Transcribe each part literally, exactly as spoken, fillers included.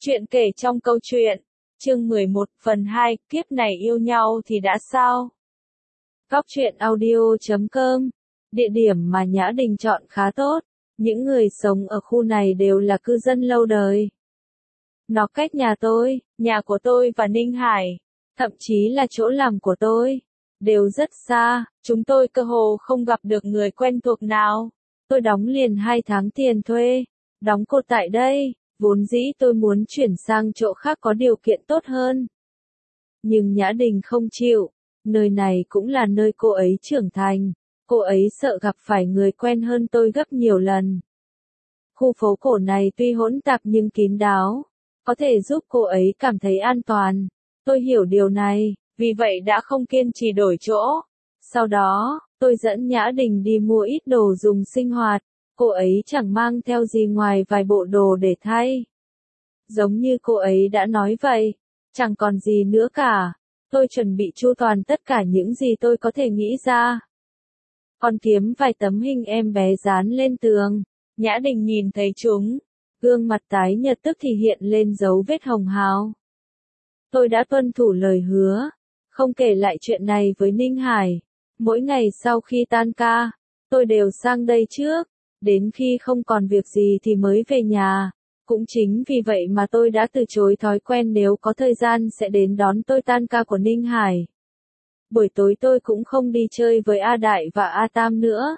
Chuyện kể trong câu chuyện. Chương mười một, phần hai, kiếp này yêu nhau thì đã sao? Góc truyện audio chấm com. Địa điểm mà Nhã Đình chọn khá tốt. Những người sống ở khu này đều là cư dân lâu đời. Nó cách nhà tôi, nhà của tôi và Ninh Hải, thậm chí là chỗ làm của tôi, đều rất xa. Chúng tôi cơ hồ không gặp được người quen thuộc nào. Tôi đóng liền hai tháng tiền thuê. Đóng cột tại đây. Vốn dĩ tôi muốn chuyển sang chỗ khác có điều kiện tốt hơn. Nhưng Nhã Đình không chịu. Nơi này cũng là nơi cô ấy trưởng thành. Cô ấy sợ gặp phải người quen hơn tôi gấp nhiều lần. Khu phố cổ này tuy hỗn tạp nhưng kín đáo, có thể giúp cô ấy cảm thấy an toàn. Tôi hiểu điều này, vì vậy đã không kiên trì đổi chỗ. Sau đó, tôi dẫn Nhã Đình đi mua ít đồ dùng sinh hoạt. Cô ấy chẳng mang theo gì ngoài vài bộ đồ để thay. Giống như cô ấy đã nói vậy, chẳng còn gì nữa cả. Tôi chuẩn bị chu toàn tất cả những gì tôi có thể nghĩ ra. Còn kiếm vài tấm hình em bé dán lên tường. Nhã Đình nhìn thấy chúng. Gương mặt tái nhợt tức thì hiện lên dấu vết hồng hào. Tôi đã tuân thủ lời hứa, không kể lại chuyện này với Ninh Hải. Mỗi ngày sau khi tan ca, tôi đều sang đây trước. Đến khi không còn việc gì thì mới về nhà. Cũng chính vì vậy mà tôi đã từ chối thói quen nếu có thời gian sẽ đến đón tôi tan ca của Ninh Hải. Buổi tối tôi cũng không đi chơi với A Đại và A Tam nữa.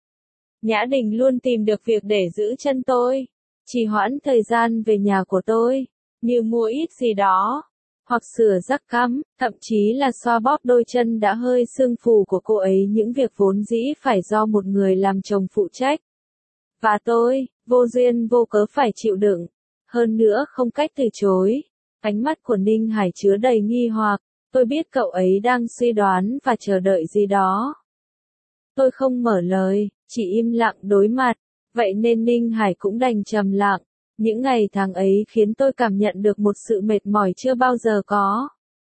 Nhã Đình luôn tìm được việc để giữ chân tôi, trì hoãn thời gian về nhà của tôi, như mua ít gì đó, hoặc sửa rắc cắm, thậm chí là xoa bóp đôi chân đã hơi sưng phù của cô ấy, những việc vốn dĩ phải do một người làm chồng phụ trách. Và tôi, vô duyên vô cớ phải chịu đựng, hơn nữa không cách từ chối. Ánh mắt của Ninh Hải chứa đầy nghi hoặc, tôi biết cậu ấy đang suy đoán và chờ đợi gì đó. Tôi không mở lời, chỉ im lặng đối mặt, vậy nên Ninh Hải cũng đành trầm lặng. Những ngày tháng ấy khiến tôi cảm nhận được một sự mệt mỏi chưa bao giờ có.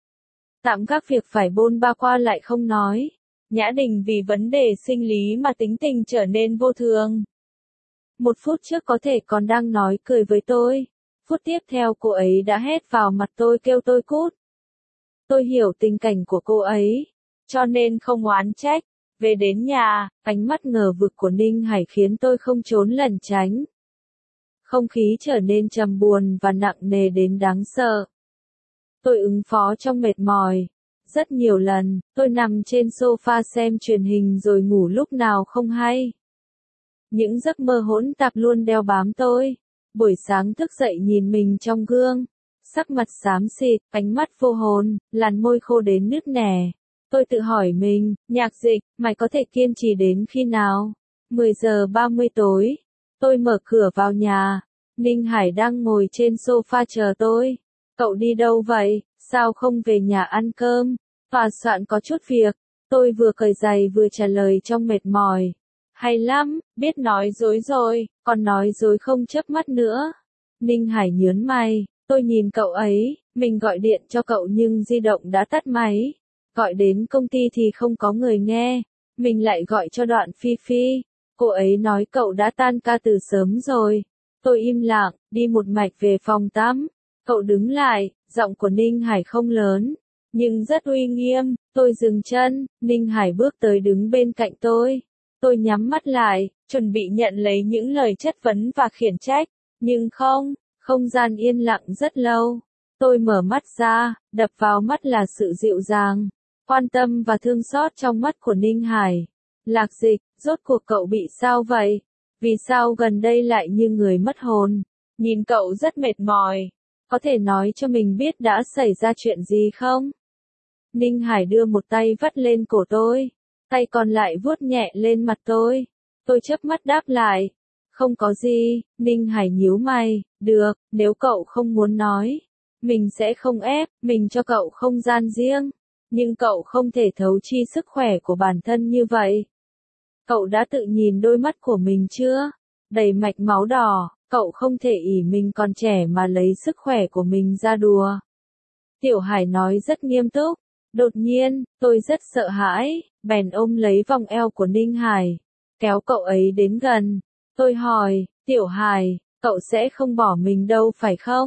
Tạm các việc phải bôn ba qua lại không nói. Nhã Đình vì vấn đề sinh lý mà tính tình trở nên vô thường. Một phút trước có thể còn đang nói cười với tôi. Phút tiếp theo cô ấy đã hét vào mặt tôi kêu tôi cút. Tôi hiểu tình cảnh của cô ấy, cho nên không oán trách. Về đến nhà, ánh mắt ngờ vực của Ninh Hải khiến tôi không trốn lẩn tránh. Không khí trở nên trầm buồn và nặng nề đến đáng sợ. Tôi ứng phó trong mệt mỏi. Rất nhiều lần, tôi nằm trên sofa xem truyền hình rồi ngủ lúc nào không hay. Những giấc mơ hỗn tạp luôn đeo bám tôi. Buổi sáng thức dậy nhìn mình trong gương, sắc mặt xám xịt, ánh mắt vô hồn, làn môi khô đến nứt nẻ. Tôi tự hỏi mình, Nhạc Dịch, mày có thể kiên trì đến khi nào? mười giờ ba mươi tối, tôi mở cửa vào nhà. Ninh Hải đang ngồi trên sofa chờ tôi. Cậu đi đâu vậy? Sao không về nhà ăn cơm? Tòa soạn có chút việc. Tôi vừa cởi giày vừa trả lời trong mệt mỏi. Hay lắm, biết nói dối rồi, còn nói dối không chớp mắt nữa. Ninh Hải nhớn mày, tôi nhìn cậu ấy, mình gọi điện cho cậu nhưng di động đã tắt máy. Gọi đến công ty thì không có người nghe, mình lại gọi cho Đoạn Phi Phi. Cô ấy nói cậu đã tan ca từ sớm rồi. Tôi im lặng, đi một mạch về phòng tắm. Cậu đứng lại, giọng của Ninh Hải không lớn, nhưng rất uy nghiêm. Tôi dừng chân, Ninh Hải bước tới đứng bên cạnh tôi. Tôi nhắm mắt lại, chuẩn bị nhận lấy những lời chất vấn và khiển trách, nhưng không, không gian yên lặng rất lâu. Tôi mở mắt ra, đập vào mắt là sự dịu dàng, quan tâm và thương xót trong mắt của Ninh Hải. Lạc Dịch, rốt cuộc cậu bị sao vậy? Vì sao gần đây lại như người mất hồn? Nhìn cậu rất mệt mỏi, có thể nói cho mình biết đã xảy ra chuyện gì không? Ninh Hải đưa một tay vắt lên cổ tôi, tay còn lại vuốt nhẹ lên mặt tôi. Tôi chớp mắt đáp lại, không có gì. Ninh Hải nhíu mày, được, nếu cậu không muốn nói, mình sẽ không ép, mình cho cậu không gian riêng. Nhưng cậu không thể thấu chi sức khỏe của bản thân như vậy. Cậu đã tự nhìn đôi mắt của mình chưa? Đầy mạch máu đỏ, cậu không thể ỷ mình còn trẻ mà lấy sức khỏe của mình ra đùa. Tiểu Hải nói rất nghiêm túc. Đột nhiên, tôi rất sợ hãi, bèn ôm lấy vòng eo của Ninh Hải, kéo cậu ấy đến gần. Tôi hỏi, Tiểu Hải, cậu sẽ không bỏ mình đâu phải không?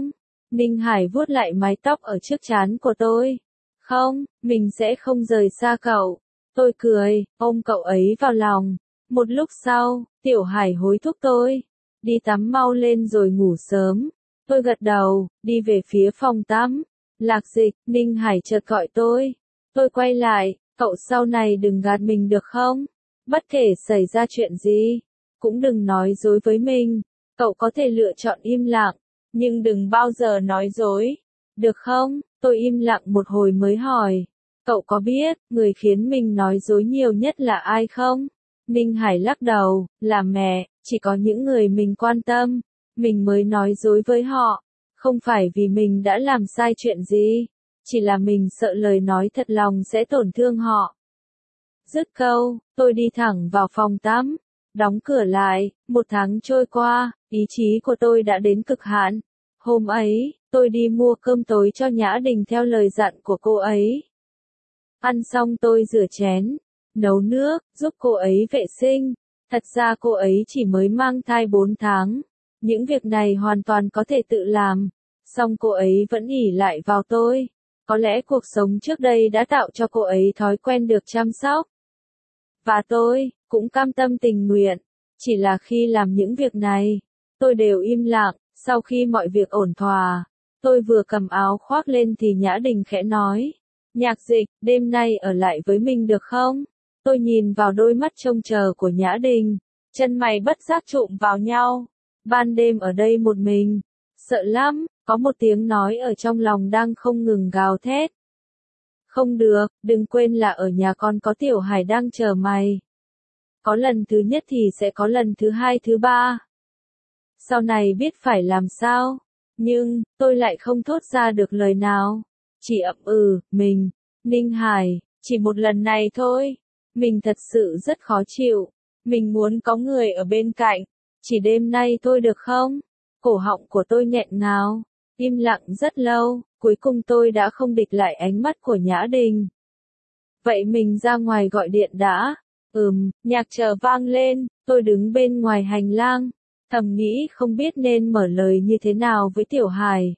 Ninh Hải vuốt lại mái tóc ở trước trán của tôi. Không, mình sẽ không rời xa cậu. Tôi cười, ôm cậu ấy vào lòng. Một lúc sau, Tiểu Hải hối thúc tôi. Đi tắm mau lên rồi ngủ sớm. Tôi gật đầu, đi về phía phòng tắm. Lạc Dịch, Ninh Hải chợt gọi tôi. Tôi quay lại, cậu sau này đừng gạt mình được không? Bất kể xảy ra chuyện gì, cũng đừng nói dối với mình. Cậu có thể lựa chọn im lặng, nhưng đừng bao giờ nói dối. Được không? Tôi im lặng một hồi mới hỏi. Cậu có biết, người khiến mình nói dối nhiều nhất là ai không? Ninh Hải lắc đầu, là mẹ, chỉ có những người mình quan tâm, mình mới nói dối với họ. Không phải vì mình đã làm sai chuyện gì, chỉ là mình sợ lời nói thật lòng sẽ tổn thương họ. Dứt câu, tôi đi thẳng vào phòng tắm, đóng cửa lại. Một tháng trôi qua, ý chí của tôi đã đến cực hạn. Hôm ấy, tôi đi mua cơm tối cho Nhã Đình theo lời dặn của cô ấy. Ăn xong tôi rửa chén, nấu nước, giúp cô ấy vệ sinh. Thật ra cô ấy chỉ mới mang thai bốn tháng. Những việc này hoàn toàn có thể tự làm. Song cô ấy vẫn ỷ lại vào tôi. Có lẽ cuộc sống trước đây đã tạo cho cô ấy thói quen được chăm sóc. Và tôi, cũng cam tâm tình nguyện. Chỉ là khi làm những việc này, tôi đều im lặng. Sau khi mọi việc ổn thỏa, tôi vừa cầm áo khoác lên thì Nhã Đình khẽ nói. Nhạc Dịch, đêm nay ở lại với mình được không? Tôi nhìn vào đôi mắt trông chờ của Nhã Đình. Chân mày bất giác chụm vào nhau. Ban đêm ở đây một mình. Sợ lắm, có một tiếng nói ở trong lòng đang không ngừng gào thét. Không được, đừng quên là ở nhà con có Tiểu Hải đang chờ mày. Có lần thứ nhất thì sẽ có lần thứ hai thứ ba. Sau này biết phải làm sao. Nhưng, tôi lại không thốt ra được lời nào. Chỉ ậm ừ, mình, Ninh Hải, chỉ một lần này thôi. Mình thật sự rất khó chịu. Mình muốn có người ở bên cạnh. Chỉ đêm nay thôi được không? Cổ họng của tôi nghẹn ngào. Im lặng rất lâu, cuối cùng tôi đã không địch lại ánh mắt của Nhã Đình. Vậy mình ra ngoài gọi điện đã. Ừm, nhạc chờ vang lên, tôi đứng bên ngoài hành lang. Thầm nghĩ không biết nên mở lời như thế nào với Tiểu Hải.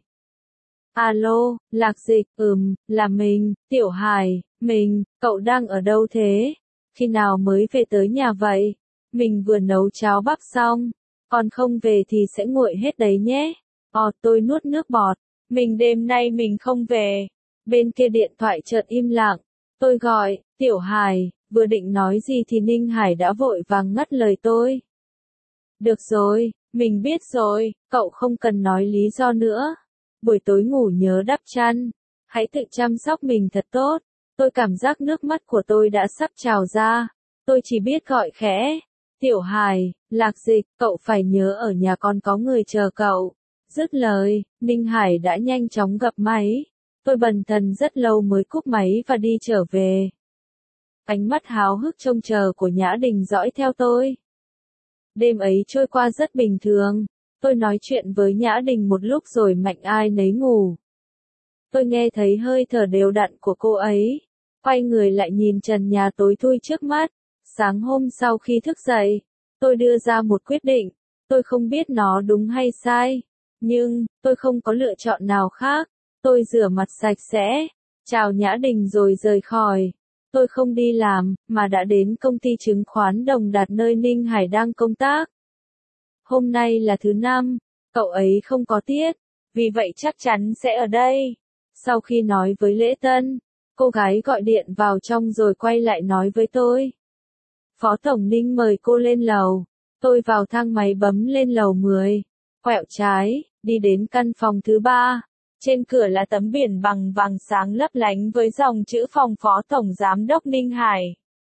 Alo, Lạc Dịch, ừm, là mình, Tiểu Hải, mình, cậu đang ở đâu thế? Khi nào mới về tới nhà vậy? Mình vừa nấu cháo bắp xong, còn không về thì sẽ nguội hết đấy nhé. Ờ, tôi nuốt nước bọt, mình đêm nay mình không về. Bên kia điện thoại chợt im lặng, tôi gọi, Tiểu Hải, vừa định nói gì thì Ninh Hải đã vội vàng ngắt lời tôi. Được rồi, mình biết rồi, cậu không cần nói lý do nữa. Buổi tối ngủ nhớ đắp chăn, hãy tự chăm sóc mình thật tốt. Tôi cảm giác nước mắt của tôi đã sắp trào ra. Tôi chỉ biết gọi khẽ. Tiểu Hải, Lạc Dịch, cậu phải nhớ ở nhà con có người chờ cậu. Dứt lời, Ninh Hải đã nhanh chóng gập máy. Tôi bần thần rất lâu mới cúp máy và đi trở về. Ánh mắt háo hức trông chờ của Nhã Đình dõi theo tôi. Đêm ấy trôi qua rất bình thường. Tôi nói chuyện với Nhã Đình một lúc rồi mạnh ai nấy ngủ. Tôi nghe thấy hơi thở đều đặn của cô ấy. Quay người lại nhìn trần nhà tối thui trước mắt. Sáng hôm sau khi thức dậy, tôi đưa ra một quyết định. Tôi không biết nó đúng hay sai. Nhưng, tôi không có lựa chọn nào khác. Tôi rửa mặt sạch sẽ, chào Nhã Đình rồi rời khỏi. Tôi không đi làm, mà đã đến công ty chứng khoán Đồng Đạt nơi Ninh Hải đang công tác. Hôm nay là thứ năm, cậu ấy không có tiết, vì vậy chắc chắn sẽ ở đây. Sau khi nói với Lễ Tân, cô gái gọi điện vào trong rồi quay lại nói với tôi. Phó Tổng Ninh mời cô lên lầu. Tôi vào thang máy bấm lên lầu mười, quẹo trái, đi đến căn phòng thứ ba. Trên cửa là tấm biển bằng vàng sáng lấp lánh với dòng chữ phòng Phó Tổng Giám đốc Ninh Hải.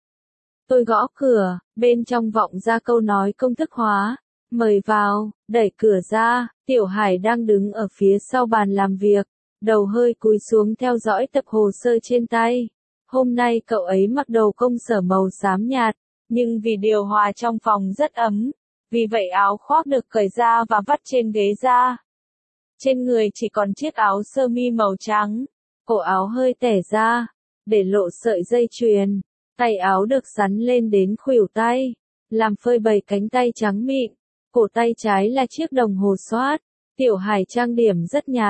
Tôi gõ cửa, bên trong vọng ra câu nói công thức hóa. Mời vào, đẩy cửa ra, Tiểu Hải đang đứng ở phía sau bàn làm việc, đầu hơi cúi xuống theo dõi tập hồ sơ trên tay. Hôm nay cậu ấy mặc đồ công sở màu xám nhạt, nhưng vì điều hòa trong phòng rất ấm, vì vậy áo khoác được cởi ra và vắt trên ghế ra. Trên người chỉ còn chiếc áo sơ mi màu trắng, cổ áo hơi tẻ ra, để lộ sợi dây chuyền, tay áo được sắn lên đến khuỷu tay, làm phơi bày cánh tay trắng mịn. Cổ tay trái là chiếc đồng hồ Swatch. Tiểu Hải trang điểm rất nhạt,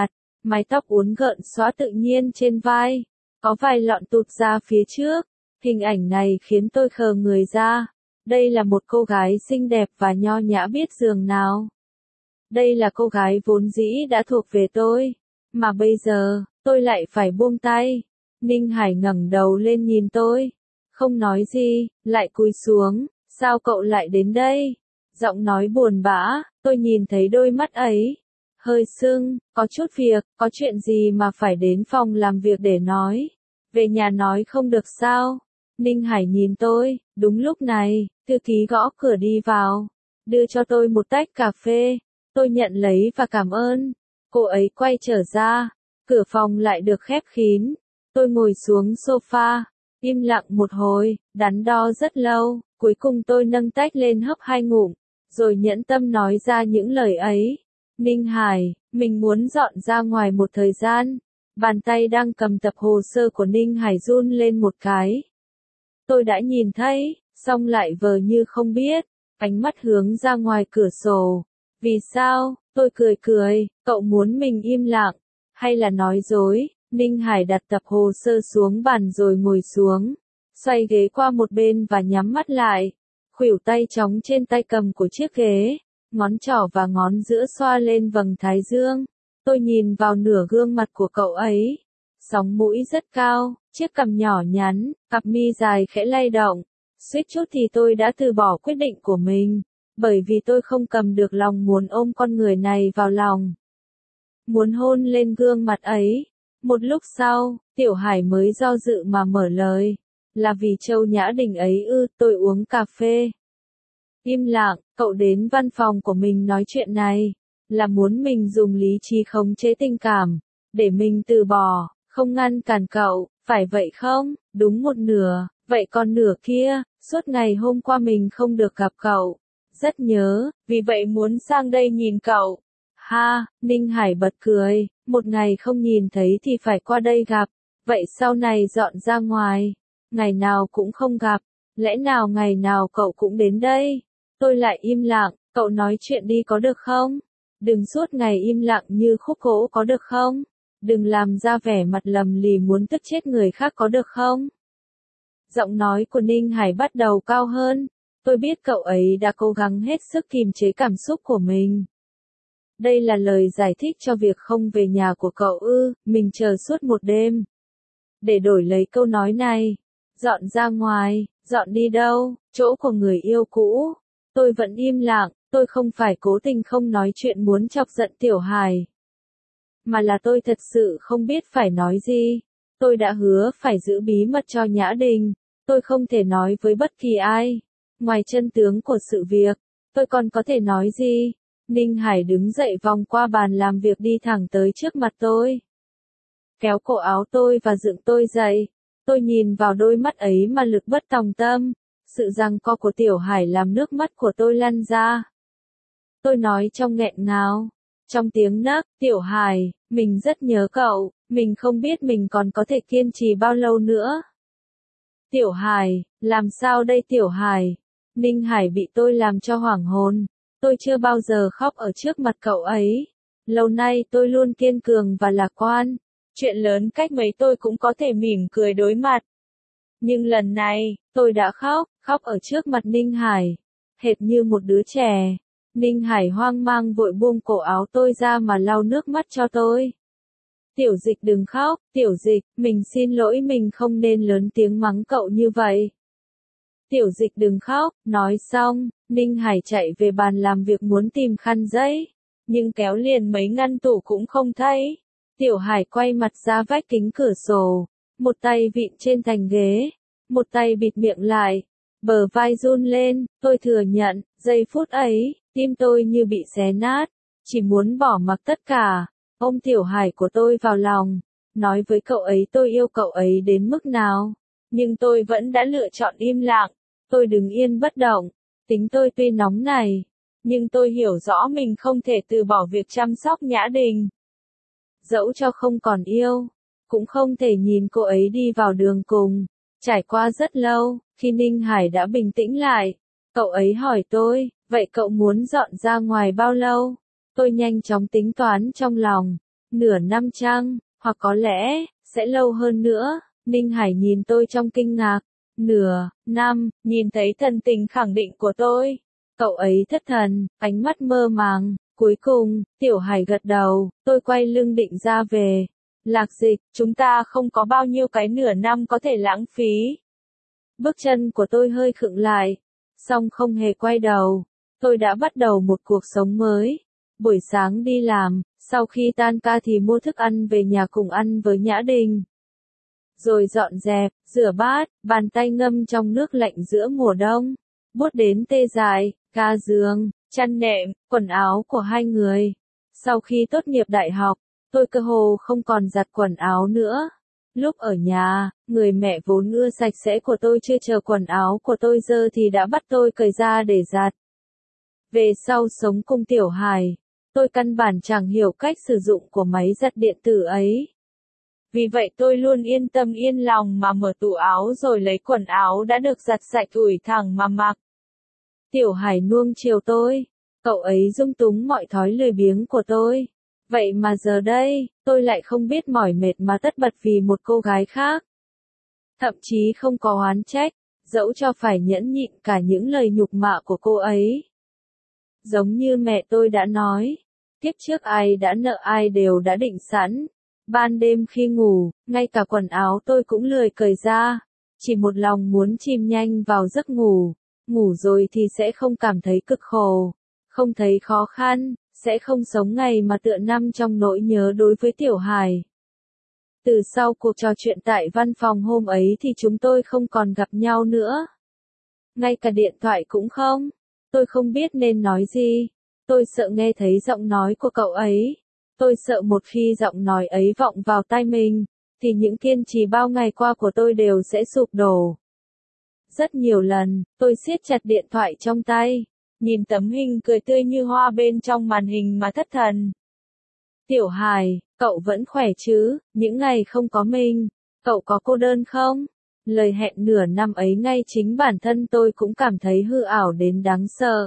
mái tóc uốn gợn xõa tự nhiên trên vai, có vài lọn tụt ra phía trước. Hình ảnh này khiến tôi khờ người ra. Đây là một cô gái xinh đẹp và nho nhã biết giường nào. Đây là cô gái vốn dĩ đã thuộc về tôi. Mà bây giờ, tôi lại phải buông tay. Ninh Hải ngẩng đầu lên nhìn tôi. Không nói gì, lại cúi xuống. Sao cậu lại đến đây? Giọng nói buồn bã, tôi nhìn thấy đôi mắt ấy. Hơi sưng, có chút việc, có chuyện gì mà phải đến phòng làm việc để nói. Về nhà nói không được sao? Ninh Hải nhìn tôi, đúng lúc này, thư ký gõ cửa đi vào. Đưa cho tôi một tách cà phê. Tôi nhận lấy và cảm ơn. Cô ấy quay trở ra. Cửa phòng lại được khép kín. Tôi ngồi xuống sofa. Im lặng một hồi, đắn đo rất lâu. Cuối cùng tôi nâng tách lên hấp hai ngụm. Rồi nhẫn tâm nói ra những lời ấy. Ninh Hải, mình muốn dọn ra ngoài một thời gian. Bàn tay đang cầm tập hồ sơ của Ninh Hải run lên một cái. Tôi đã nhìn thấy, xong lại vờ như không biết. Ánh mắt hướng ra ngoài cửa sổ. Vì sao? Tôi cười cười, cậu muốn mình im lặng, hay là nói dối? Ninh Hải đặt tập hồ sơ xuống bàn rồi ngồi xuống, xoay ghế qua một bên và nhắm mắt lại. Khuỷu tay trống trên tay cầm của chiếc ghế, ngón trỏ và ngón giữa xoa lên vầng thái dương. Tôi nhìn vào nửa gương mặt của cậu ấy. Sóng mũi rất cao, chiếc cằm nhỏ nhắn, cặp mi dài khẽ lay động. Suýt chút thì tôi đã từ bỏ quyết định của mình. Bởi vì tôi không cầm được lòng muốn ôm con người này vào lòng. Muốn hôn lên gương mặt ấy. Một lúc sau, Tiểu Hải mới do dự mà mở lời. Là vì Châu Nhã Đình ấy ư? Tôi uống cà phê. Im lặng, cậu đến văn phòng của mình nói chuyện này. Là muốn mình dùng lý trí khống chế tình cảm. Để mình từ bỏ, không ngăn cản cậu, phải vậy không? Đúng một nửa, vậy còn nửa kia, suốt ngày hôm qua mình không được gặp cậu. Rất nhớ, vì vậy muốn sang đây nhìn cậu. Ha, Ninh Hải bật cười, một ngày không nhìn thấy thì phải qua đây gặp. Vậy sau này dọn ra ngoài, ngày nào cũng không gặp, lẽ nào ngày nào cậu cũng đến đây? Tôi lại im lặng, cậu nói chuyện đi có được không? Đừng suốt ngày im lặng như khúc gỗ có được không? Đừng làm ra vẻ mặt lầm lì muốn tức chết người khác có được không? Giọng nói của Ninh Hải bắt đầu cao hơn. Tôi biết cậu ấy đã cố gắng hết sức kìm chế cảm xúc của mình. Đây là lời giải thích cho việc không về nhà của cậu ư? Mình chờ suốt một đêm. Để đổi lấy câu nói này. Dọn ra ngoài, dọn đi đâu? Chỗ của người yêu cũ. Tôi vẫn im lặng, tôi không phải cố tình không nói chuyện muốn chọc giận Tiểu Hải. Mà là tôi thật sự không biết phải nói gì. Tôi đã hứa phải giữ bí mật cho Nhã Đình. Tôi không thể nói với bất kỳ ai. Ngoài chân tướng của sự việc, tôi còn có thể nói gì? Ninh Hải đứng dậy vòng qua bàn làm việc đi thẳng tới trước mặt tôi. Kéo cổ áo tôi và dựng tôi dậy. Tôi nhìn vào đôi mắt ấy mà lực bất tòng tâm. Sự giằng co của Tiểu Hải làm nước mắt của tôi lăn ra. Tôi nói trong nghẹn ngào. Trong tiếng nấc, Tiểu Hải, mình rất nhớ cậu, mình không biết mình còn có thể kiên trì bao lâu nữa. Tiểu Hải, làm sao đây Tiểu Hải? Ninh Hải bị tôi làm cho hoảng hồn. Tôi chưa bao giờ khóc ở trước mặt cậu ấy. Lâu nay tôi luôn kiên cường và lạc quan. Chuyện lớn cách mấy tôi cũng có thể mỉm cười đối mặt. Nhưng lần này, tôi đã khóc, khóc ở trước mặt Ninh Hải. Hệt như một đứa trẻ. Ninh Hải hoang mang vội buông cổ áo tôi ra mà lau nước mắt cho tôi. Tiểu Dịch đừng khóc, Tiểu Dịch, mình xin lỗi mình không nên lớn tiếng mắng cậu như vậy. Tiểu Dịch đừng khóc, nói xong, Ninh Hải chạy về bàn làm việc muốn tìm khăn giấy. Nhưng kéo liền mấy ngăn tủ cũng không thấy. Tiểu Hải quay mặt ra vách kính cửa sổ. Một tay vịn trên thành ghế. Một tay bịt miệng lại. Bờ vai run lên, tôi thừa nhận, giây phút ấy, tim tôi như bị xé nát. Chỉ muốn bỏ mặc tất cả. Ôm Tiểu Hải của tôi vào lòng. Nói với cậu ấy tôi yêu cậu ấy đến mức nào. Nhưng tôi vẫn đã lựa chọn im lặng. Tôi đứng yên bất động. Tính tôi tuy nóng này. Nhưng tôi hiểu rõ mình không thể từ bỏ việc chăm sóc Nhã Đình. Dẫu cho không còn yêu. Cũng không thể nhìn cô ấy đi vào đường cùng. Trải qua rất lâu, khi Ninh Hải đã bình tĩnh lại. Cậu ấy hỏi tôi, vậy cậu muốn dọn ra ngoài bao lâu? Tôi nhanh chóng tính toán trong lòng. Nửa năm chăng, hoặc có lẽ, sẽ lâu hơn nữa. Ninh Hải nhìn tôi trong kinh ngạc. Nửa năm, nhìn thấy thần tình khẳng định của tôi. Cậu ấy thất thần, ánh mắt mơ màng. Cuối cùng, Tiểu Hải gật đầu, tôi quay lưng định ra về. Lạc Dịch, chúng ta không có bao nhiêu cái nửa năm có thể lãng phí. Bước chân của tôi hơi khựng lại, song không hề quay đầu. Tôi đã bắt đầu một cuộc sống mới. Buổi sáng đi làm, sau khi tan ca thì mua thức ăn về nhà cùng ăn với Nhã Đình. Rồi dọn dẹp, rửa bát, bàn tay ngâm trong nước lạnh giữa mùa đông. Buốt đến tê dại, ga giường, chăn nệm, quần áo của hai người. Sau khi tốt nghiệp đại học, tôi cơ hồ không còn giặt quần áo nữa. Lúc ở nhà, người mẹ vốn ưa sạch sẽ của tôi chưa chờ quần áo của tôi dơ thì đã bắt tôi cởi ra để giặt. Về sau sống cùng Tiểu Hải, tôi căn bản chẳng hiểu cách sử dụng của máy giặt điện tử ấy. Vì vậy tôi luôn yên tâm yên lòng mà mở tủ áo rồi lấy quần áo đã được giặt sạch ủi thẳng mà mặc. Tiểu Hải nuông chiều tôi, cậu ấy dung túng mọi thói lười biếng của tôi. Vậy mà giờ đây, tôi lại không biết mỏi mệt mà tất bật vì một cô gái khác. Thậm chí không có oán trách, dẫu cho phải nhẫn nhịn cả những lời nhục mạ của cô ấy. Giống như mẹ tôi đã nói, kiếp trước ai đã nợ ai đều đã định sẵn. Ban đêm khi ngủ, ngay cả quần áo tôi cũng lười cởi ra, chỉ một lòng muốn chìm nhanh vào giấc ngủ. Ngủ rồi thì sẽ không cảm thấy cực khổ, không thấy khó khăn, sẽ không sống ngày mà tựa năm trong nỗi nhớ đối với Tiểu Hải. Từ sau cuộc trò chuyện tại văn phòng hôm ấy thì chúng tôi không còn gặp nhau nữa. Ngay cả điện thoại cũng không. Tôi không biết nên nói gì. Tôi sợ nghe thấy giọng nói của cậu ấy. Tôi sợ một khi giọng nói ấy vọng vào tai mình, thì những kiên trì bao ngày qua của tôi đều sẽ sụp đổ. Rất nhiều lần, tôi siết chặt điện thoại trong tay, nhìn tấm hình cười tươi như hoa bên trong màn hình mà thất thần. Tiểu Hải, cậu vẫn khỏe chứ, những ngày không có mình, cậu có cô đơn không? Lời hẹn nửa năm ấy ngay chính bản thân tôi cũng cảm thấy hư ảo đến đáng sợ.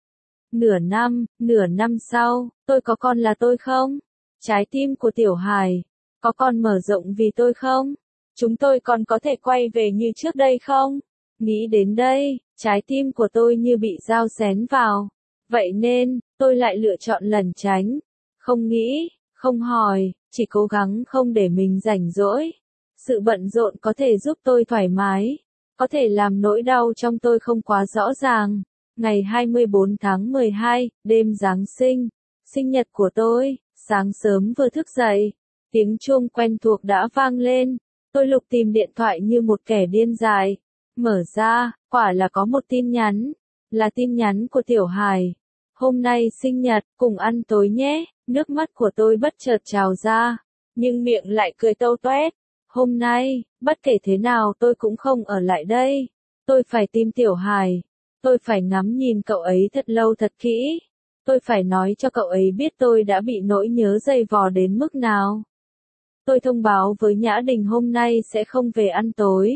Nửa năm, nửa năm sau, tôi có còn là tôi không? Trái tim của Tiểu Hải, có còn mở rộng vì tôi không? Chúng tôi còn có thể quay về như trước đây không? Nghĩ đến đây, trái tim của tôi như bị dao xén vào. Vậy nên, tôi lại lựa chọn lẩn tránh. Không nghĩ, không hỏi, chỉ cố gắng không để mình rảnh rỗi. Sự bận rộn có thể giúp tôi thoải mái, có thể làm nỗi đau trong tôi không quá rõ ràng. Ngày hai mươi bốn tháng mười hai, đêm Giáng sinh, sinh nhật của tôi, sáng sớm vừa thức dậy, tiếng chuông quen thuộc đã vang lên. Tôi lục tìm điện thoại như một kẻ điên dại. Mở ra, quả là có một tin nhắn, là tin nhắn của Tiểu Hải. Hôm nay sinh nhật, cùng ăn tối nhé. Nước mắt của tôi bất chợt trào ra, nhưng miệng lại cười tâu toét. Hôm nay, bất kể thế nào tôi cũng không ở lại đây. Tôi phải tìm Tiểu Hải. Tôi phải ngắm nhìn cậu ấy thật lâu thật kỹ. Tôi phải nói cho cậu ấy biết tôi đã bị nỗi nhớ dày vò đến mức nào. Tôi thông báo với Nhã Đình hôm nay sẽ không về ăn tối.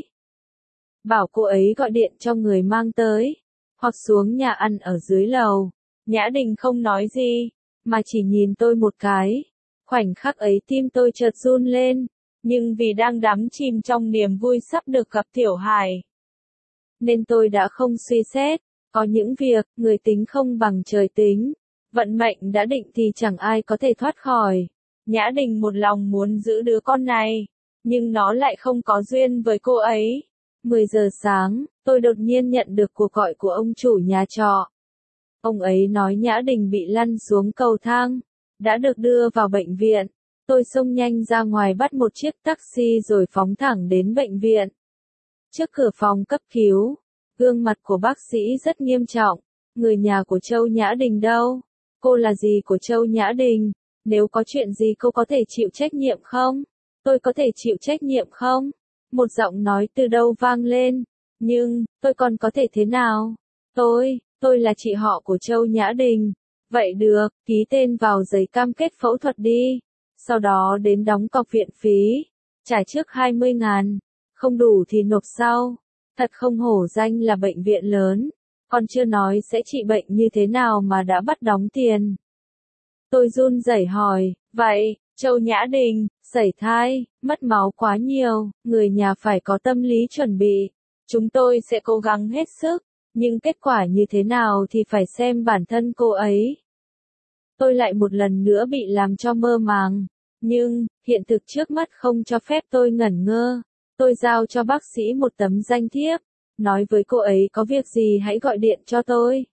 Bảo cô ấy gọi điện cho người mang tới, hoặc xuống nhà ăn ở dưới lầu. Nhã Đình không nói gì, mà chỉ nhìn tôi một cái. Khoảnh khắc ấy tim tôi chợt run lên, nhưng vì đang đắm chìm trong niềm vui sắp được gặp Tiểu Hải, nên tôi đã không suy xét. Có những việc, người tính không bằng trời tính. Vận mệnh đã định thì chẳng ai có thể thoát khỏi. Nhã Đình một lòng muốn giữ đứa con này, nhưng nó lại không có duyên với cô ấy. mười giờ sáng, tôi đột nhiên nhận được cuộc gọi của ông chủ nhà trọ. Ông ấy nói Nhã Đình bị lăn xuống cầu thang, đã được đưa vào bệnh viện. Tôi xông nhanh ra ngoài bắt một chiếc taxi rồi phóng thẳng đến bệnh viện. Trước cửa phòng cấp cứu, gương mặt của bác sĩ rất nghiêm trọng. Người nhà của Châu Nhã Đình đâu? Cô là gì của Châu Nhã Đình? Nếu có chuyện gì cô có thể chịu trách nhiệm không? Tôi có thể chịu trách nhiệm không? Một giọng nói từ đâu vang lên. Nhưng, tôi còn có thể thế nào? Tôi, tôi là chị họ của Châu Nhã Đình. Vậy được, ký tên vào giấy cam kết phẫu thuật đi. Sau đó đến đóng cọc viện phí. Trả trước hai mươi ngàn. Không đủ thì nộp sau. Thật không hổ danh là bệnh viện lớn. Còn chưa nói sẽ trị bệnh như thế nào mà đã bắt đóng tiền. Tôi run rẩy hỏi, vậy, Châu Nhã Đình, sẩy thai, mất máu quá nhiều, người nhà phải có tâm lý chuẩn bị. Chúng tôi sẽ cố gắng hết sức, nhưng kết quả như thế nào thì phải xem bản thân cô ấy. Tôi lại một lần nữa bị làm cho mơ màng, nhưng, hiện thực trước mắt không cho phép tôi ngẩn ngơ. Tôi giao cho bác sĩ một tấm danh thiếp, nói với cô ấy có việc gì hãy gọi điện cho tôi.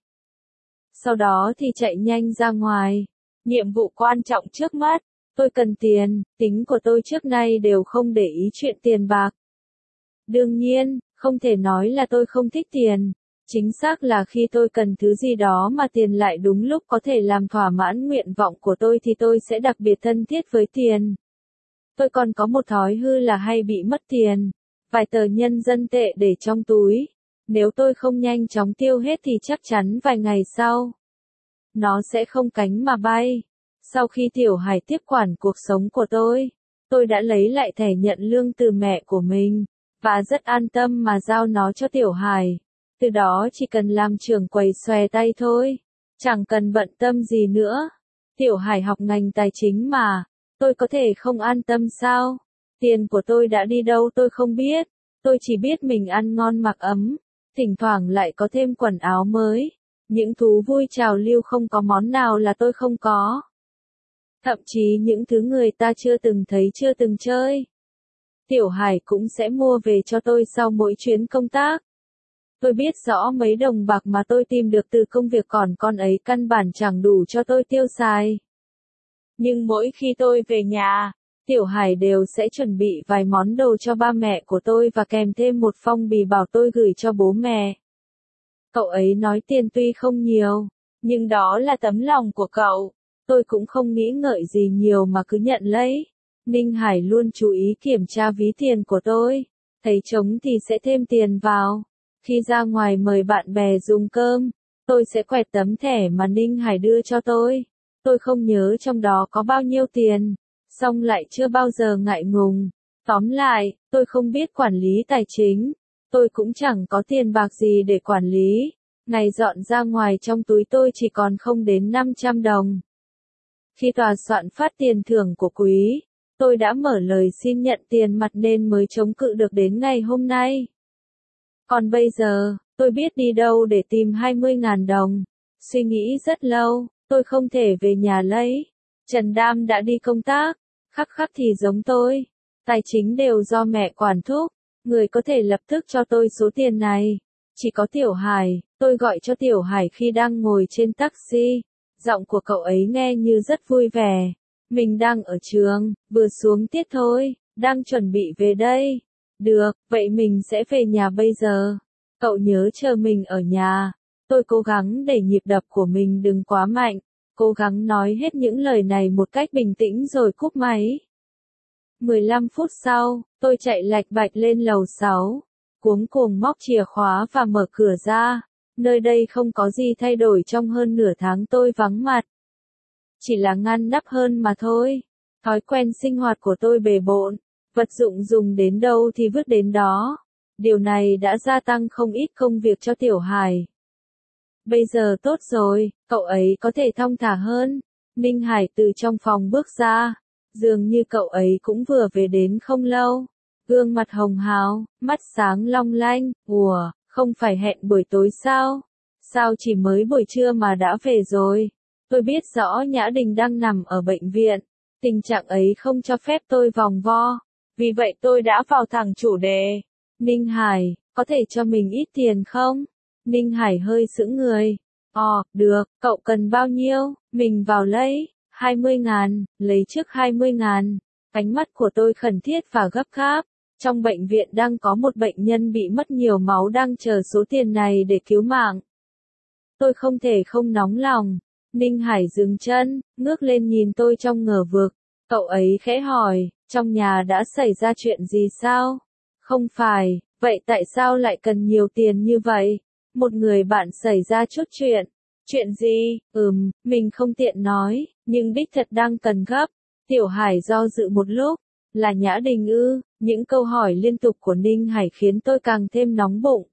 Sau đó thì chạy nhanh ra ngoài. Nhiệm vụ quan trọng trước mắt, tôi cần tiền, tính của tôi trước nay đều không để ý chuyện tiền bạc. Đương nhiên, không thể nói là tôi không thích tiền. Chính xác là khi tôi cần thứ gì đó mà tiền lại đúng lúc có thể làm thỏa mãn nguyện vọng của tôi thì tôi sẽ đặc biệt thân thiết với tiền. Tôi còn có một thói hư là hay bị mất tiền. Vài tờ nhân dân tệ để trong túi. Nếu tôi không nhanh chóng tiêu hết thì chắc chắn vài ngày sau, nó sẽ không cánh mà bay. Sau khi Tiểu Hải tiếp quản cuộc sống của tôi, tôi đã lấy lại thẻ nhận lương từ mẹ của mình, và rất an tâm mà giao nó cho Tiểu Hải. Từ đó chỉ cần làm trưởng quầy xòe tay thôi, chẳng cần bận tâm gì nữa. Tiểu Hải học ngành tài chính mà, tôi có thể không an tâm sao? Tiền của tôi đã đi đâu tôi không biết, tôi chỉ biết mình ăn ngon mặc ấm, thỉnh thoảng lại có thêm quần áo mới. Những thú vui trào lưu không có món nào là tôi không có. Thậm chí những thứ người ta chưa từng thấy chưa từng chơi. Tiểu Hải cũng sẽ mua về cho tôi sau mỗi chuyến công tác. Tôi biết rõ mấy đồng bạc mà tôi tìm được từ công việc còn con ấy căn bản chẳng đủ cho tôi tiêu xài. Nhưng mỗi khi tôi về nhà, Tiểu Hải đều sẽ chuẩn bị vài món đồ cho ba mẹ của tôi và kèm thêm một phong bì bảo tôi gửi cho bố mẹ. Cậu ấy nói tiền tuy không nhiều, nhưng đó là tấm lòng của cậu. Tôi cũng không nghĩ ngợi gì nhiều mà cứ nhận lấy. Ninh Hải luôn chú ý kiểm tra ví tiền của tôi. Thấy trống thì sẽ thêm tiền vào. Khi ra ngoài mời bạn bè dùng cơm, tôi sẽ quẹt tấm thẻ mà Ninh Hải đưa cho tôi. Tôi không nhớ trong đó có bao nhiêu tiền, xong lại chưa bao giờ ngại ngùng. Tóm lại, tôi không biết quản lý tài chính. Tôi cũng chẳng có tiền bạc gì để quản lý. Ngày dọn ra ngoài trong túi tôi chỉ còn không đến năm trăm đồng. Khi tòa soạn phát tiền thưởng của quý, tôi đã mở lời xin nhận tiền mặt nên mới chống cự được đến ngày hôm nay. Còn bây giờ, tôi biết đi đâu để tìm hai mươi nghìn đồng. Suy nghĩ rất lâu, tôi không thể về nhà lấy. Trần Đam đã đi công tác, khắc khắc thì giống tôi. Tài chính đều do mẹ quản thúc. Người có thể lập tức cho tôi số tiền này. Chỉ có Tiểu Hải, tôi gọi cho Tiểu Hải khi đang ngồi trên taxi. Giọng của cậu ấy nghe như rất vui vẻ. Mình đang ở trường, vừa xuống tiết thôi, đang chuẩn bị về đây. Được, vậy mình sẽ về nhà bây giờ. Cậu nhớ chờ mình ở nhà. Tôi cố gắng để nhịp đập của mình đừng quá mạnh. Cố gắng nói hết những lời này một cách bình tĩnh rồi cúp máy. mười lăm phút sau, tôi chạy lạch bạch lên lầu sáu. Cuống cuồng móc chìa khóa và mở cửa ra. Nơi đây không có gì thay đổi trong hơn nửa tháng tôi vắng mặt. Chỉ là ngăn nắp hơn mà thôi. Thói quen sinh hoạt của tôi bề bộn. Vật dụng dùng đến đâu thì vứt đến đó. Điều này đã gia tăng không ít công việc cho Tiểu Hải. Bây giờ tốt rồi, cậu ấy có thể thong thả hơn. Ninh Hải từ trong phòng bước ra. Dường như cậu ấy cũng vừa về đến không lâu. Gương mặt hồng hào, mắt sáng long lanh. Ủa, không phải hẹn buổi tối sao? Sao chỉ mới buổi trưa mà đã về rồi? Tôi biết rõ Nhã Đình đang nằm ở bệnh viện. Tình trạng ấy không cho phép tôi vòng vo. Vì vậy tôi đã vào thẳng chủ đề. Ninh Hải, có thể cho mình ít tiền không? Ninh Hải hơi sững người. Ồ, được, cậu cần bao nhiêu? Mình vào lấy. hai mươi ngàn, lấy trước hai mươi ngàn. Ánh mắt của tôi khẩn thiết và gấp gáp. Trong bệnh viện đang có một bệnh nhân bị mất nhiều máu đang chờ số tiền này để cứu mạng. Tôi không thể không nóng lòng. Ninh Hải dừng chân, ngước lên nhìn tôi trong ngờ vực. Cậu ấy khẽ hỏi, trong nhà đã xảy ra chuyện gì sao? Không phải, vậy tại sao lại cần nhiều tiền như vậy? Một người bạn xảy ra chút chuyện. Chuyện gì? Ừm, mình không tiện nói, nhưng đích thật đang cần gấp. Tiểu Hải do dự một lúc. Là Nhã Đình ư? Những câu hỏi liên tục của Ninh Hải khiến tôi càng thêm nóng bụng.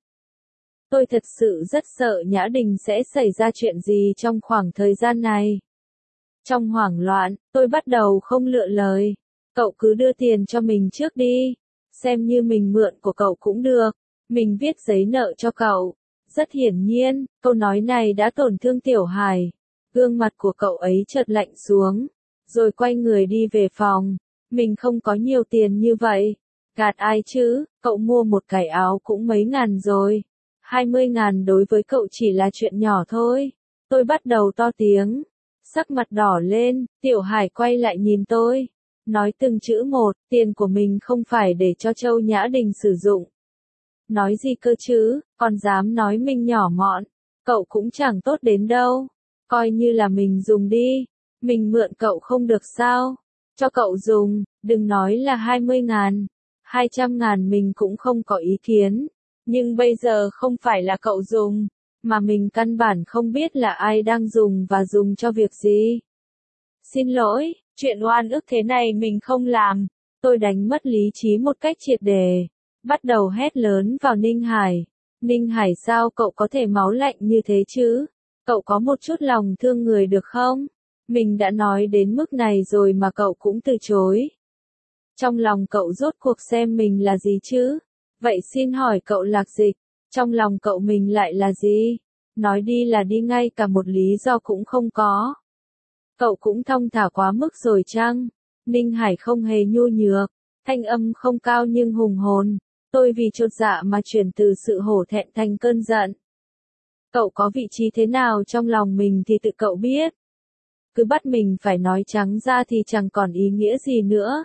Tôi thật sự rất sợ Nhã Đình sẽ xảy ra chuyện gì trong khoảng thời gian này. Trong hoảng loạn, tôi bắt đầu không lựa lời. Cậu cứ đưa tiền cho mình trước đi. Xem như mình mượn của cậu cũng được. Mình viết giấy nợ cho cậu. Rất hiển nhiên, câu nói này đã tổn thương Tiểu Hải. Gương mặt của cậu ấy chợt lạnh xuống. Rồi quay người đi về phòng. Mình không có nhiều tiền như vậy. Gạt ai chứ, cậu mua một cái áo cũng mấy ngàn rồi. hai mươi ngàn đối với cậu chỉ là chuyện nhỏ thôi. Tôi bắt đầu to tiếng. Sắc mặt đỏ lên, Tiểu Hải quay lại nhìn tôi. Nói từng chữ một, tiền của mình không phải để cho Châu Nhã Đình sử dụng. Nói gì cơ chứ, còn dám nói mình nhỏ mọn. Cậu cũng chẳng tốt đến đâu. Coi như là mình dùng đi. Mình mượn cậu không được sao? Cho cậu dùng, đừng nói là hai mươi ngàn. hai trăm ngàn mình cũng không có ý kiến. Nhưng bây giờ không phải là cậu dùng. Mà mình căn bản không biết là ai đang dùng và dùng cho việc gì. Xin lỗi, chuyện oan ức thế này mình không làm. Tôi đánh mất lý trí một cách triệt để. Bắt đầu hét lớn vào Ninh Hải. Ninh Hải sao cậu có thể máu lạnh như thế chứ? Cậu có một chút lòng thương người được không? Mình đã nói đến mức này rồi mà cậu cũng từ chối. Trong lòng cậu rốt cuộc xem mình là gì chứ? Vậy xin hỏi cậu Lạc Dịch, trong lòng cậu mình lại là gì? Nói đi là đi ngay cả một lý do cũng không có. Cậu cũng thong thả quá mức rồi chăng? Ninh Hải không hề nhu nhược, thanh âm không cao nhưng hùng hồn. Tôi vì chột dạ mà chuyển từ sự hổ thẹn thành cơn giận. Cậu có vị trí thế nào trong lòng mình thì tự cậu biết. Cứ bắt mình phải nói trắng ra thì chẳng còn ý nghĩa gì nữa.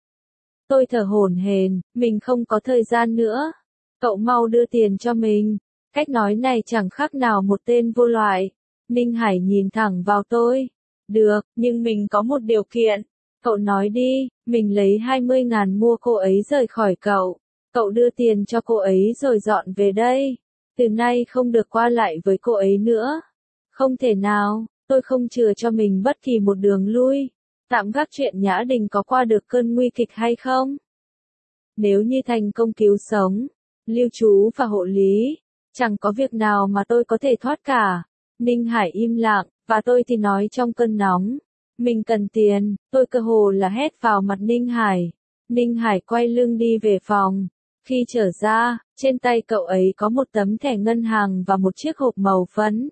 Tôi thở hổn hển, mình không có thời gian nữa. Cậu mau đưa tiền cho mình. Cách nói này chẳng khác nào một tên vô loại. Ninh Hải nhìn thẳng vào tôi. Được, nhưng mình có một điều kiện. Cậu nói đi, mình lấy hai mươi ngàn mua cô ấy rời khỏi cậu. Cậu đưa tiền cho cô ấy rồi dọn về đây. Từ nay không được qua lại với cô ấy nữa. Không thể nào, tôi không chừa cho mình bất kỳ một đường lui. Tạm gác chuyện Nhã Đình có qua được cơn nguy kịch hay không? Nếu như thành công cứu sống, lưu trú và hộ lý, chẳng có việc nào mà tôi có thể thoát cả. Ninh Hải im lặng, và tôi thì nói trong cơn nóng. Mình cần tiền, tôi cơ hồ là hét vào mặt Ninh Hải. Ninh Hải quay lưng đi về phòng. Khi trở ra, trên tay cậu ấy có một tấm thẻ ngân hàng và một chiếc hộp màu phấn.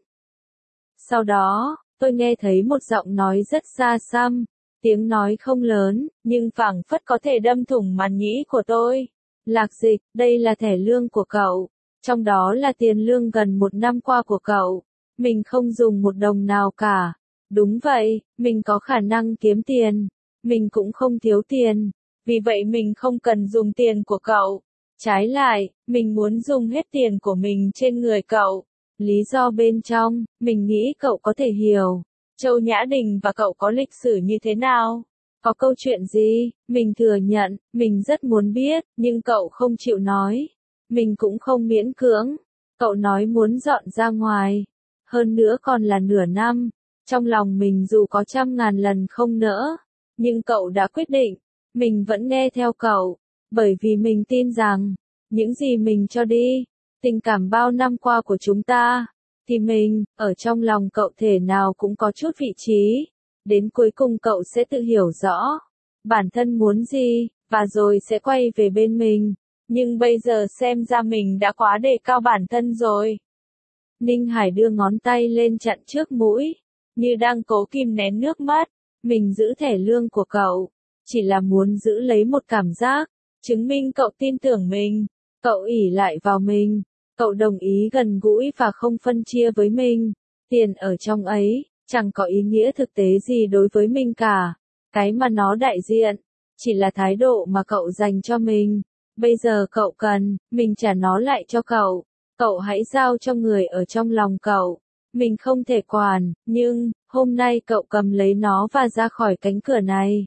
Sau đó, tôi nghe thấy một giọng nói rất xa xăm. Tiếng nói không lớn, nhưng phảng phất có thể đâm thủng màn nhĩ của tôi. Lạc Dịch, đây là thẻ lương của cậu. Trong đó là tiền lương gần một năm qua của cậu. Mình không dùng một đồng nào cả. Đúng vậy, mình có khả năng kiếm tiền. Mình cũng không thiếu tiền. Vì vậy mình không cần dùng tiền của cậu. Trái lại, mình muốn dùng hết tiền của mình trên người cậu. Lý do bên trong, mình nghĩ cậu có thể hiểu. Châu Nhã Đình và cậu có lịch sử như thế nào? Có câu chuyện gì? Mình thừa nhận, mình rất muốn biết, nhưng cậu không chịu nói. Mình cũng không miễn cưỡng. Cậu nói muốn dọn ra ngoài. Hơn nữa còn là nửa năm. Trong lòng mình dù có trăm ngàn lần không nỡ. Nhưng cậu đã quyết định. Mình vẫn nghe theo cậu. Bởi vì mình tin rằng, những gì mình cho đi, tình cảm bao năm qua của chúng ta, thì mình, ở trong lòng cậu thể nào cũng có chút vị trí. Đến cuối cùng cậu sẽ tự hiểu rõ, bản thân muốn gì, và rồi sẽ quay về bên mình. Nhưng bây giờ xem ra mình đã quá đề cao bản thân rồi. Ninh Hải đưa ngón tay lên chặn trước mũi, như đang cố kìm nén nước mắt. Mình giữ thẻ lương của cậu, chỉ là muốn giữ lấy một cảm giác, chứng minh cậu tin tưởng mình, cậu ỷ lại vào mình, cậu đồng ý gần gũi và không phân chia với mình. Tiền ở trong ấy, chẳng có ý nghĩa thực tế gì đối với mình cả. Cái mà nó đại diện, chỉ là thái độ mà cậu dành cho mình. Bây giờ cậu cần, mình trả nó lại cho cậu. Cậu hãy giao cho người ở trong lòng cậu. Mình không thể quản, nhưng, hôm nay cậu cầm lấy nó và ra khỏi cánh cửa này.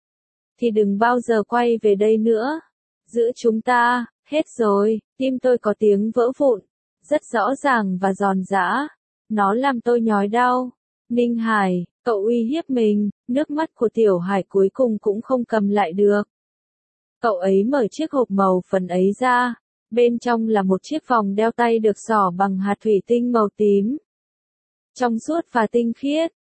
Thì đừng bao giờ quay về đây nữa. Giữa chúng ta, hết rồi, tim tôi có tiếng vỡ vụn. Rất rõ ràng và giòn giã. Nó làm tôi nhói đau. Ninh Hải, cậu uy hiếp mình, nước mắt của Tiểu Hải cuối cùng cũng không cầm lại được. Cậu ấy mở chiếc hộp màu phấn ấy ra. Bên trong là một chiếc vòng đeo tay được xỏ bằng hạt thủy tinh màu tím. Trong suốt và tinh khiết,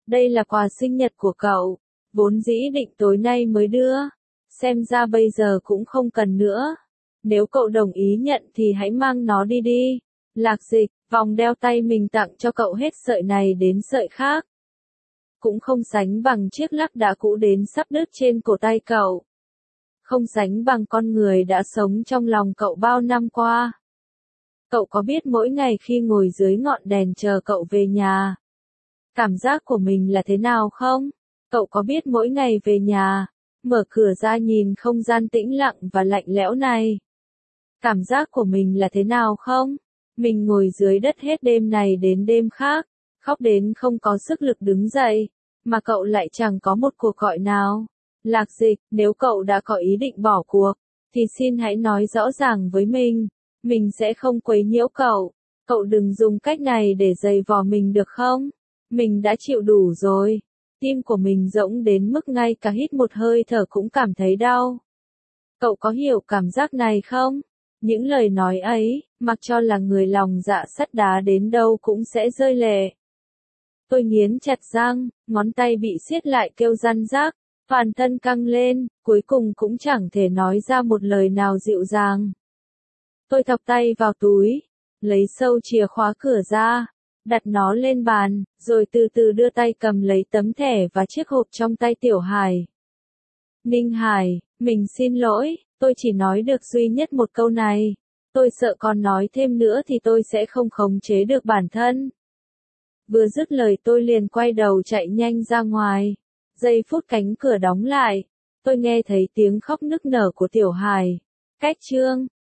Đây là quà sinh nhật của cậu, vốn dĩ định tối nay mới đưa, xem ra bây giờ cũng không cần nữa. Nếu cậu đồng ý nhận thì hãy mang nó đi đi. Lạc Dịch, vòng đeo tay mình tặng cho cậu hết sợi này đến sợi khác. Cũng không sánh bằng chiếc lắc đá cũ đến sắp đứt trên cổ tay cậu. Không sánh bằng con người đã sống trong lòng cậu bao năm qua. Cậu có biết mỗi ngày khi ngồi dưới ngọn đèn chờ cậu về nhà, cảm giác của mình là thế nào không? Cậu có biết mỗi ngày về nhà, mở cửa ra nhìn không gian tĩnh lặng và lạnh lẽo này, cảm giác của mình là thế nào không? Mình ngồi dưới đất hết đêm này đến đêm khác, khóc đến không có sức lực đứng dậy, mà cậu lại chẳng có một cuộc gọi nào. Lạc Dịch, nếu cậu đã có ý định bỏ cuộc, thì xin hãy nói rõ ràng với mình, mình sẽ không quấy nhiễu cậu. Cậu đừng dùng cách này để giày vò mình được không? Mình đã chịu đủ rồi. Tim của mình rỗng đến mức ngay cả hít một hơi thở cũng cảm thấy đau. Cậu có hiểu cảm giác này không? Những lời nói ấy, mặc cho là người lòng dạ sắt đá đến đâu cũng sẽ rơi lệ. Tôi nghiến chặt răng, ngón tay bị siết lại kêu răn rác, toàn thân căng lên, cuối cùng cũng chẳng thể nói ra một lời nào dịu dàng. Tôi thọc tay vào túi, lấy sâu chìa khóa cửa ra, đặt nó lên bàn, rồi từ từ đưa tay cầm lấy tấm thẻ và chiếc hộp trong tay Tiểu Hải. Ninh Hải, mình xin lỗi, tôi chỉ nói được duy nhất một câu này. Tôi sợ còn nói thêm nữa thì tôi sẽ không khống chế được bản thân. Vừa dứt lời tôi liền quay đầu chạy nhanh ra ngoài. Giây phút cánh cửa đóng lại, tôi nghe thấy tiếng khóc nức nở của Tiểu Hải. Cách chương